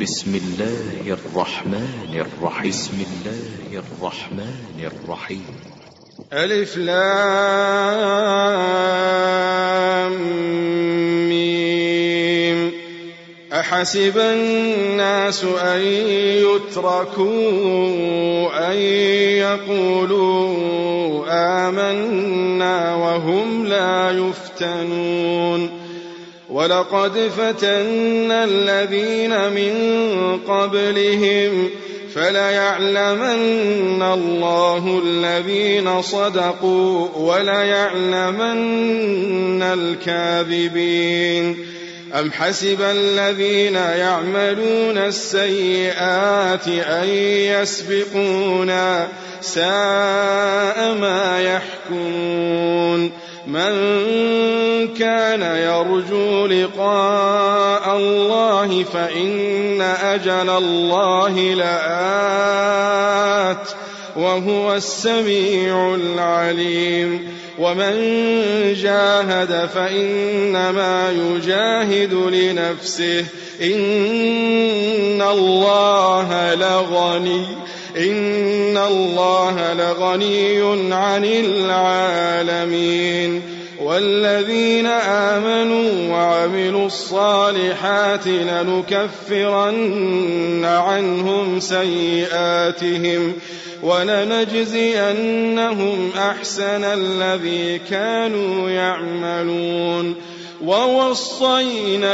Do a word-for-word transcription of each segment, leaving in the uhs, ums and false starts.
بسم الله الرحمن الرحيم بسم الله الرحمن الرحيم ألف لام ميم. أحسب الناس أن يتركوا أن يقولوا آمنا وهم لا يفتنون ولقد فتنا الذين من قبلهم فليعلمن الله الذين صدقوا وليعلمن الكاذبين. أم حسب الذين يعملون السيئات أن يسبقونا ساء ما يحكمون. من كان يرجو لقاء الله فإن أجل الله لآت وهو السميع العليم. ومن جاهد فإنما يجاهد لنفسه إن الله لغني إن الله لغني عن العالمين. والذين آمنوا وعملوا الصالحات لنكفرن عنهم سيئاتهم ولنجزينهم أحسن الذي كانوا يعملون. ووصينا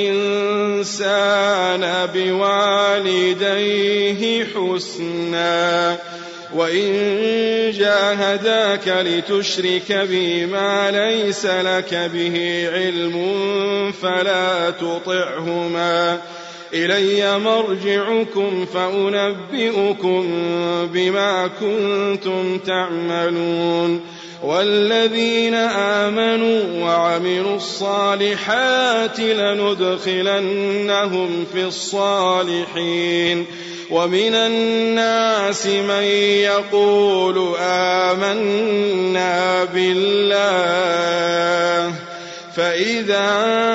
الإنسان بوالديه حسنا وإن جاهداك لتشرك بي ما ليس لك به علم فلا تطعهما إلي مرجعكم فأنبئكم بما كنتم تعملون. والذين آمنوا وعملوا الصالحات لندخلنهم في الصالحين. ومن الناس من يقول آمنا بالله فإذا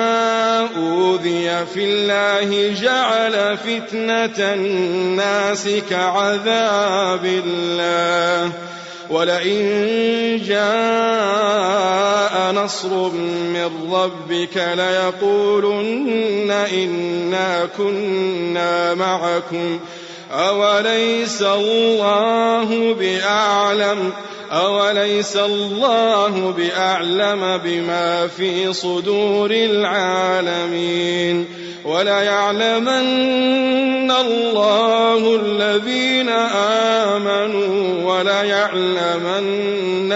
أوذي في الله جعل فتنة الناس كعذاب الله. ولئن جاء نصر من ربك ليقولن إنا كنا معكم أوليس الله بأعلم أوليس الله بأعلم بما في صدور العالمين. وليعلمن الله الذين آمنوا وليعلمن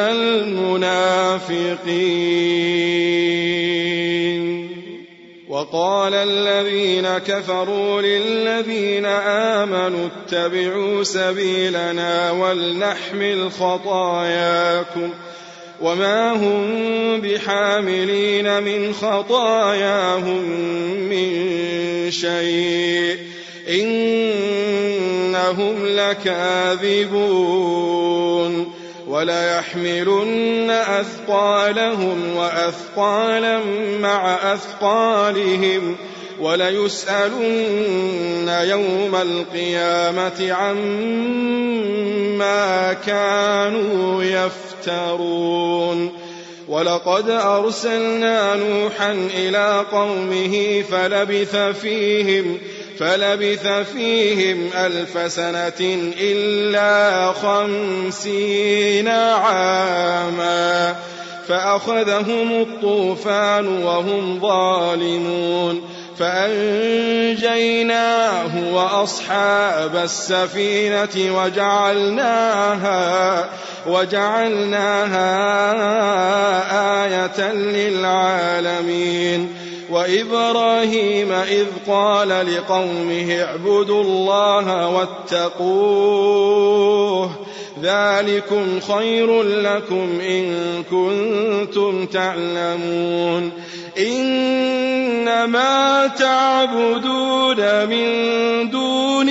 المنافقين. وقال الذين كفروا للذين آمنوا اتبعوا سبيلنا ولنحمل خطاياكم وما هم بحاملين من خطاياهم من شيء إنهم لكاذبون. وليحملن أثقالهم وأثقالا مع أثقالهم وليسألن يوم القيامة عما كانوا يفترون. ولقد أرسلنا نوحا إلى قومه فلبث فيهم فلبث فيهم ألف سنة إلا خمسين عاما فأخذهم الطوفان وهم ظالمون فأنجيناه وأصحاب السفينة وجعلناها وجعلناها آية للعالمين. وإبراهيم إذ قال لقومه اعبدوا الله واتقوه ذلكم خير لكم إن كنتم تعلمون. إنما تعبدون من دون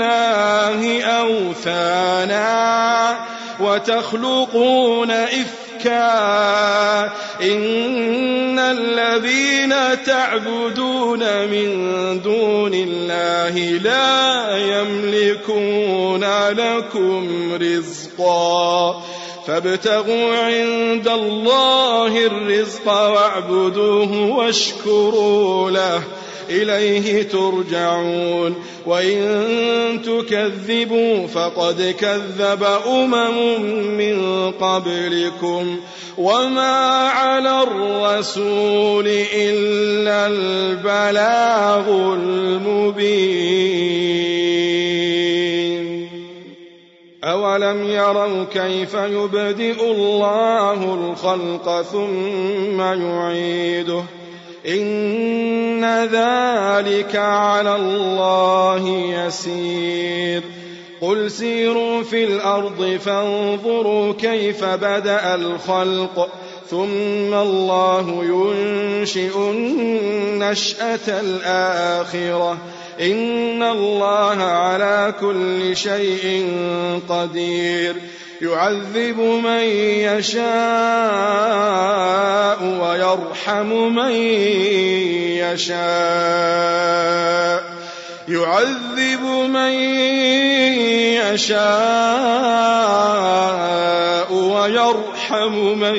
الله أوثانا وتخلقون إفكا زكا إن الذين تعبدون من دون الله لا يملكون لكم رزقا فابتغوا عند الله الرزق واعبدوه واشكروا له إليه ترجعون وإن تكذبوا فقد كذب أمم من قبلكم وما على الرسول إلا البلاغ المبين أولم يروا كيف يبدئ الله الخلق ثم يعيده إن ذلك على الله يسير قل سيروا في الأرض فانظروا كيف بدأ الخلق ثم الله ينشئ النشأة الآخرة إن الله على كل شيء قدير يعذب من يشاء ويرحم من يشاء يعذب من يشاء ويرحم من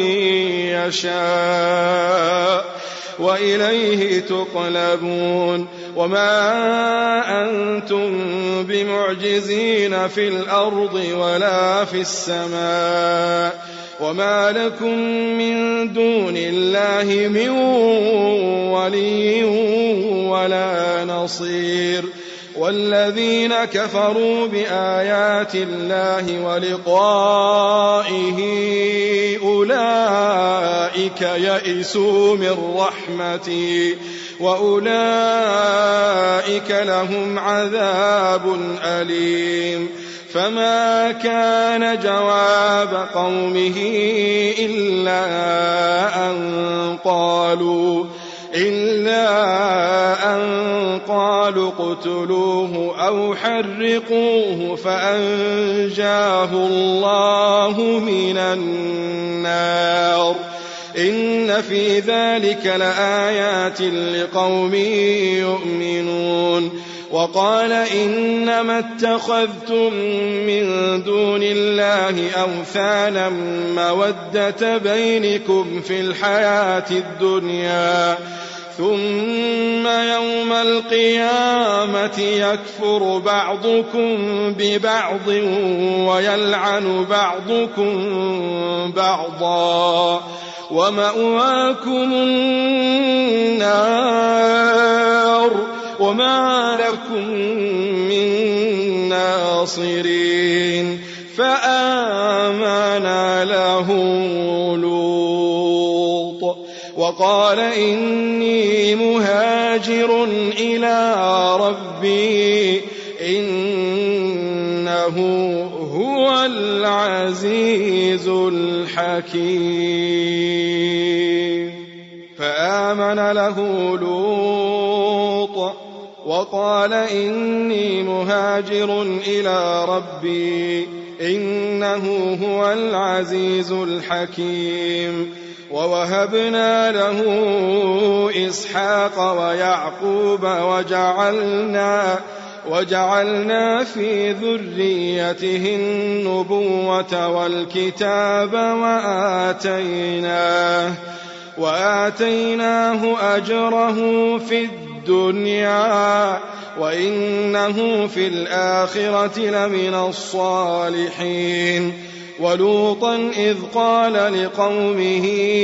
يشاء وإليه تقلبون وما أنتم بمعجزين في الأرض ولا في السماء وما لكم من دون الله من ولي ولا نصير والذين كفروا بآيات الله ولقائه أولئك يئسوا من رحمتي وأولئك لهم عذاب أليم فما كان جواب قومه إلا أن قالوا إلا أن قالوا اقتلوه أو حرقوه فأنجاه الله من النار إن في ذلك لآيات لقوم يؤمنون وقال إنما اتخذتم من دون الله أوثانا مودة بينكم في الحياة الدنيا ثم يوم القيامة يكفر بعضكم ببعض ويلعن بعضكم بعضا ومأواكم النار وما لكم من ناصرين فآمن له لوط وقال إني مهاجر إلى ربي إنه هو العزيز الحكيم فآمن له لوط وقال إني مهاجر إلى ربي إنه هو العزيز الحكيم ووهبنا له إسحاق ويعقوب وجعلنا وجعلنا في ذريته النبوة والكتاب وآتيناه وآتيناه أجره في الدنيا وإنه في الآخرة لمن الصالحين ولوطا إذ قال لقومه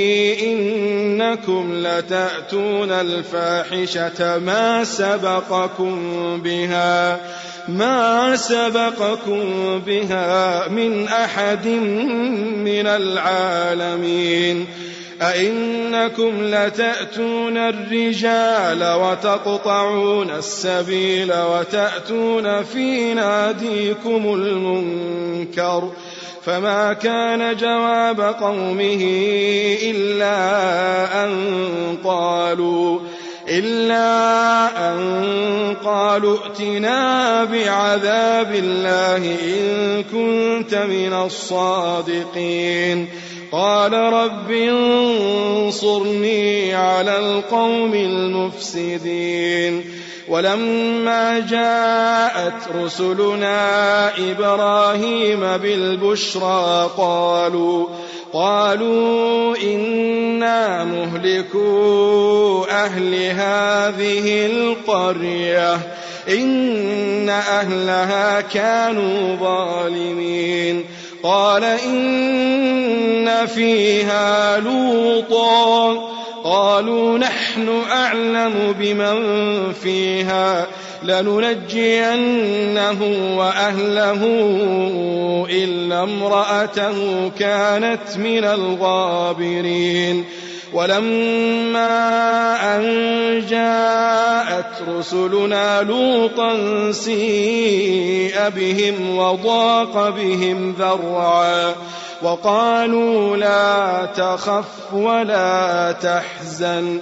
إنكم لتأتون الفاحشة ما سبقكم بها ما سبقكم بها من أحد من العالمين أئنكم لتأتون الرجال وتقطعون السبيل وتأتون في ناديكم المنكر فما كان جواب قومه إلا أن قالوا إلا أن قالوا ائتنا بعذاب الله إن كنت من الصادقين قال رب انصرني على القوم المفسدين ولما جاءت رسلنا إبراهيم بالبشرى قالوا قالوا إنا مهلكو أهل هذه القرية إن أهلها كانوا ظالمين قال إن فيها لوطا قالوا نحن أعلم بمن فيها لننجينه وأهله إلا امرأته كانت من الغابرين ولما أن جاءت رسلنا لوطا سيء بهم وضاق بهم ذرعا وقالوا لا تخف ولا تحزن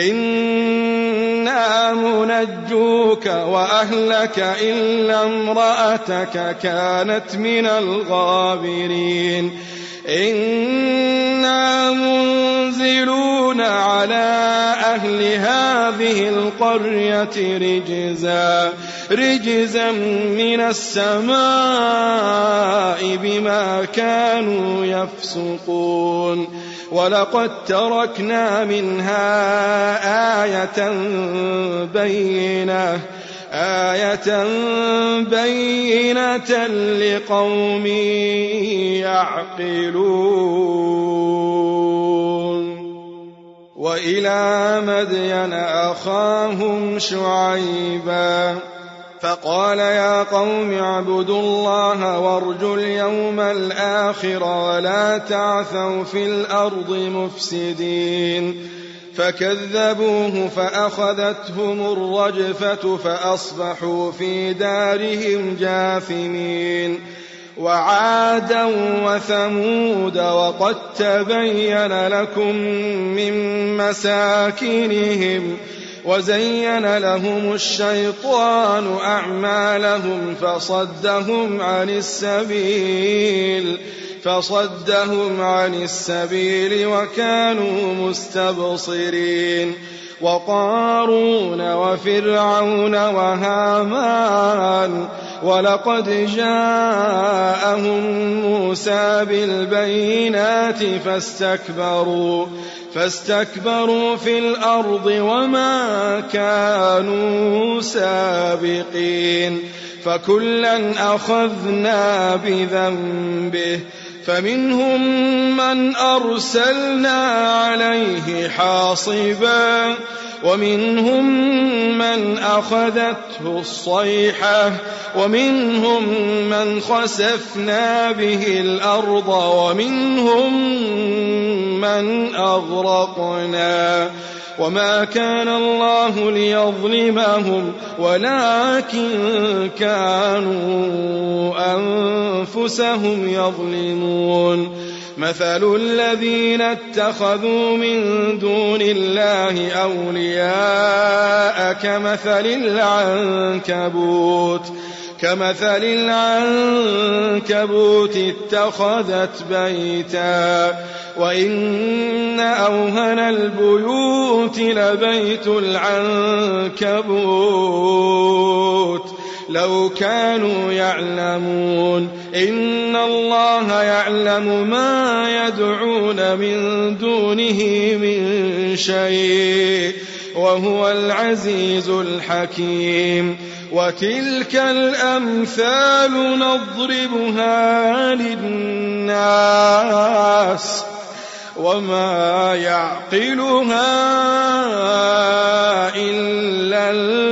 إنا منجوك وأهلك إلا امرأتك كانت من الغابرين إنا منزلون على أهل هذه القرية رجزا رجزا من السماء بما كانوا يفسقون ولقد تركنا منها آية بينة آية بينة لقوم يعقلون وإلى مدين أخاهم شعيبا فقال يا قوم اعبدوا الله وارجوا اليوم الآخر ولا تعثوا في الأرض مفسدين فكذبوه فأخذتهم الرجفة فأصبحوا في دارهم جاثمين وعادا وثمود وقد تبين لكم من مساكنهم وزين لهم الشيطان أعمالهم فصدهم عن السبيل فصدهم عن السبيل وكانوا مستبصرين وقارون وفرعون وهامان ولقد جاءهم موسى بالبينات فاستكبروا فاستكبروا في الأرض وما كانوا سابقين فكلا أخذنا بذنبه فمنهم من أرسلنا عليه حاصبا ومنهم من أخذته الصيحة ومنهم من خسفنا به الأرض ومنهم من أغرقنا وما كان الله ليظلمهم ولكن كانوا أنفسهم يظلمون مثل الذين اتخذوا من دون الله أولياء كمثل العنكبوت كمثل العنكبوت اتخذت بيتا وإن أوهن البيوت لبيت العنكبوت لو كانوا يعلمون إن الله يعلم ما يدعون من دونه من شيء وهو العزيز الحكيم وتلك الأمثال نضربها للناس وما يعقلها إلا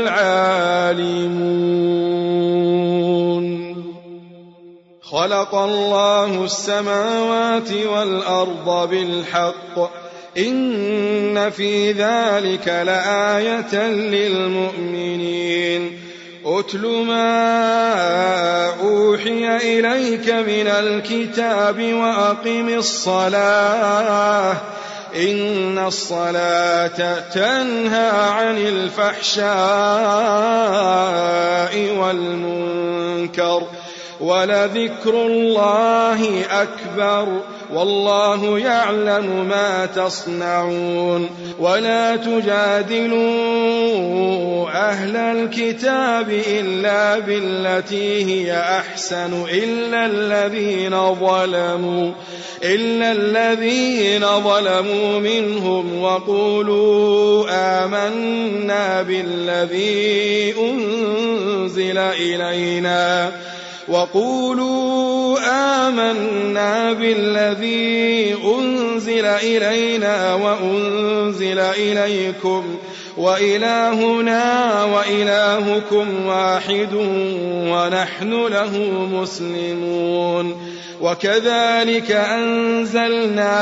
العالمون خلق الله السماوات والأرض بالحق إن في ذلك لآية للمؤمنين أتل ما أوحي إليك من الكتاب وأقم الصلاة إن الصلاة تنهى عن الفحشاء والمنكر ولذكر الله أكبر والله يعلم ما تصنعون ولا تجادلوا أهل الكتاب إلا بالتي هي أحسن إلا الذين ظلموا إلا الذين ظلموا منهم وقولوا آمنا بالذي أنزل إلينا وقولوا آمنا بالذي أنزل إلينا وأنزل إليكم وإلهنا وإلهكم واحد ونحن له مسلمون وكذلك أنزلنا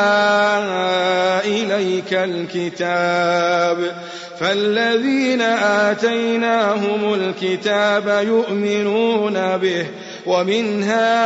إليك الكتاب فالذين آتيناهم الكتاب يؤمنون به ومن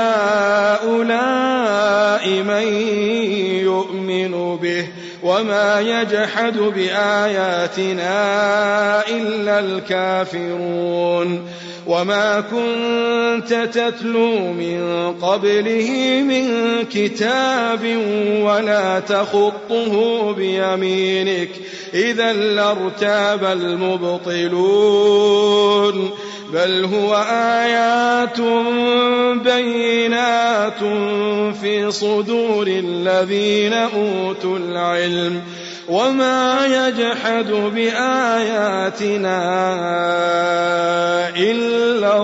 هؤلاء من يؤمن به وما يجحد بآياتنا إلا الكافرون وما كنت تتلو من قبله من كتاب ولا تخطه بيمينك إذا لارتاب المبطلون بل هو آيات بينات في صدور الذين أوتوا العلم وما يجحد بآياتنا إلا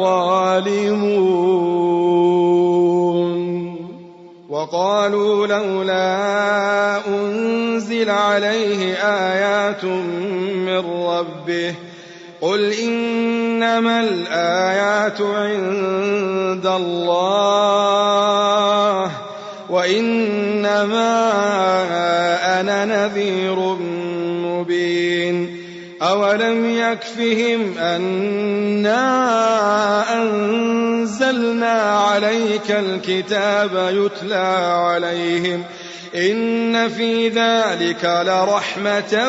الظالمون وقالوا لولا أنزل عليه آيات من ربه قل إنما الآيات عند الله وإنما أنا نذير مبين أولم يكفهم أنا أنزلنا عليك الكتاب يتلى عليهم إن في ذلك لرحمة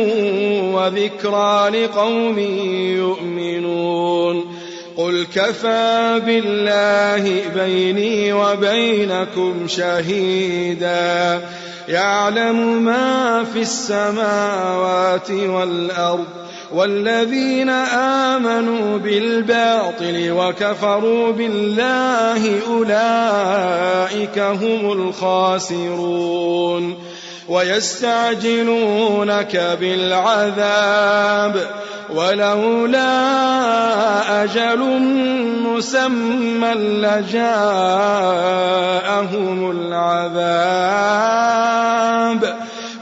وذكرى لقوم يؤمنون قل كفى بالله بيني وبينكم شهيدا يعلم ما في السماوات والأرض والذين آمنوا بالباطل وكفروا بالله أولئك هم الخاسرون ويستعجلونك بالعذاب ولولا أجل مسمى لجاءهم العذاب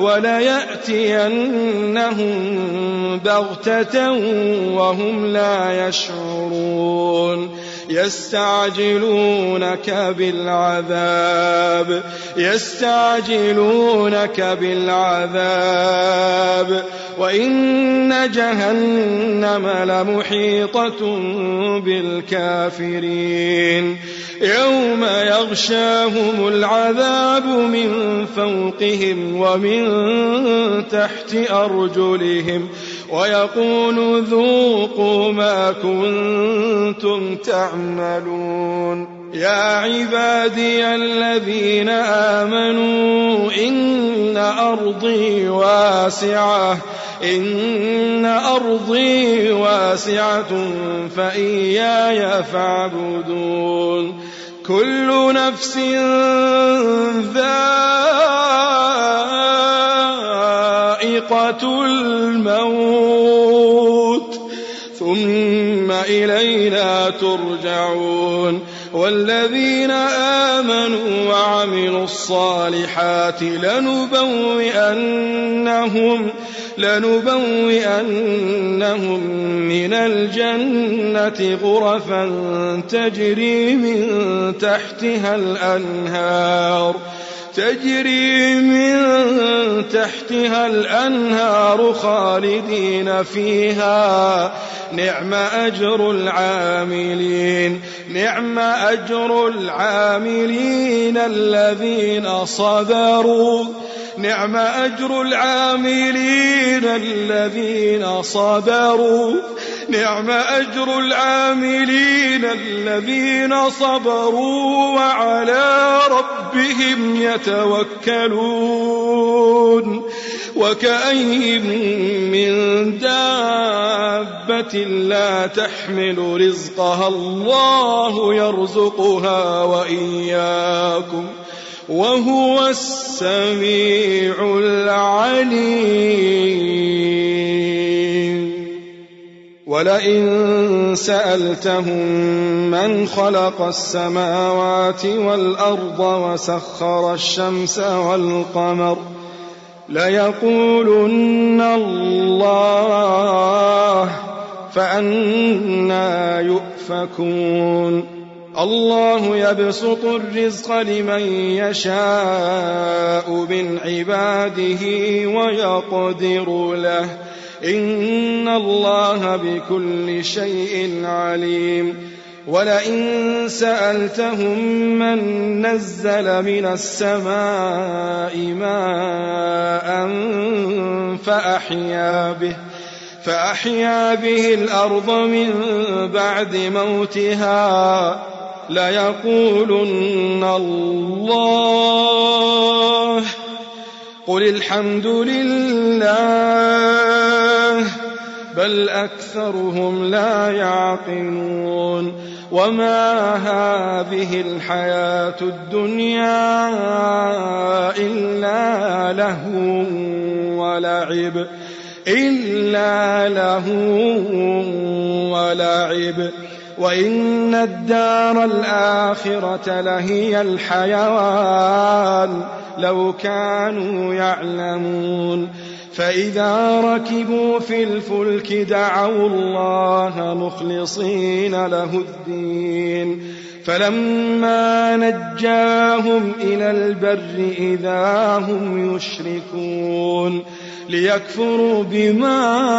وليأتينهم بغتة وهم لا يشعرون يستعجلونك بالعذاب يستعجلونك بالعذاب وإن جهنم لمحيطة بالكافرين يوم يغشاهم العذاب من فوقهم ومن تحت أرجلهم ويقول ذوقوا ما كنتم تعملون يا عبادي الذين آمنوا إن أرضي واسعة إن أرضي واسعة فإياي فاعبدون كل نفس ذائقة الموت ثم إلينا ترجعون والذين آمنوا وعملوا الصالحات لنبوئنهم لنبوئنهم من الجنة غرفا تجري من تحتها الأنهار تجري من تحتها الأنهار خالدين فيها نعم أجر العاملين نعم أجر العاملين الذين صبروا نعم أجر العاملين الذين صبروا نعم أجر العاملين الذين صبروا وعلى ربهم يتوكلون وكأين من دابة لا تحمل رزقها الله يرزقها وإياكم وهو السميع العليم ولئن سألتهم من خلق السماوات والأرض وسخر الشمس والقمر ليقولن الله فأنى يؤفكون الله يبسط الرزق لمن يشاء من عباده ويقدر له إن الله بكل شيء عليم ولئن سألتهم من نزل من السماء ماء فأحيا به فأحيا به الأرض من بعد موتها ليقولن الله قل الحمد لله بل أكثرهم لا يعقلون وما هذه الحياة الدنيا إلا لهو ولعب إلا لهو ولعب وإن الدار الآخرة لهي الحيوان لو كانوا يعلمون فإذا ركبوا في الفلك دعوا الله مخلصين له الدين فلما نجاهم إلى البر إذا هم يشركون ليكفروا بما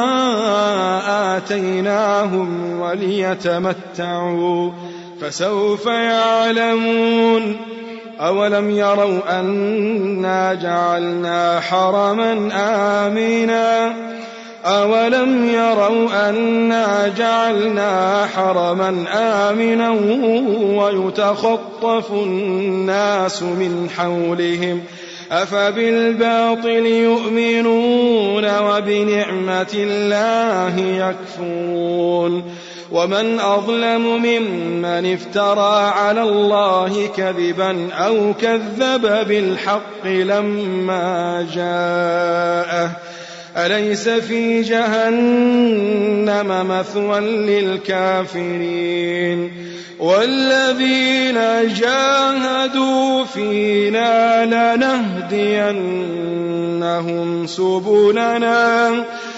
آتيناهم وليتمتعوا فسوف يعلمون أولم يروا أنا جعلنا حرما آمنا أولم يروا أنا جعلنا حرما آمنا ويتخطف الناس من حولهم أفبالباطل يؤمنون وبنعمة الله يكفرون ومن أظلم ممن افترى على الله كذبا أو كذب بالحق لما جاءه أليس في جهنم مثوى للكافرين والذين جاهدوا فينا لنهدينهم سبلنا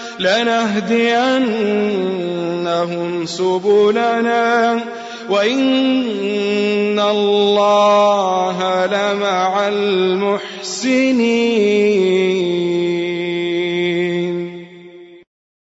لنهدينهم سبلنا وإن الله لمع المحسنين.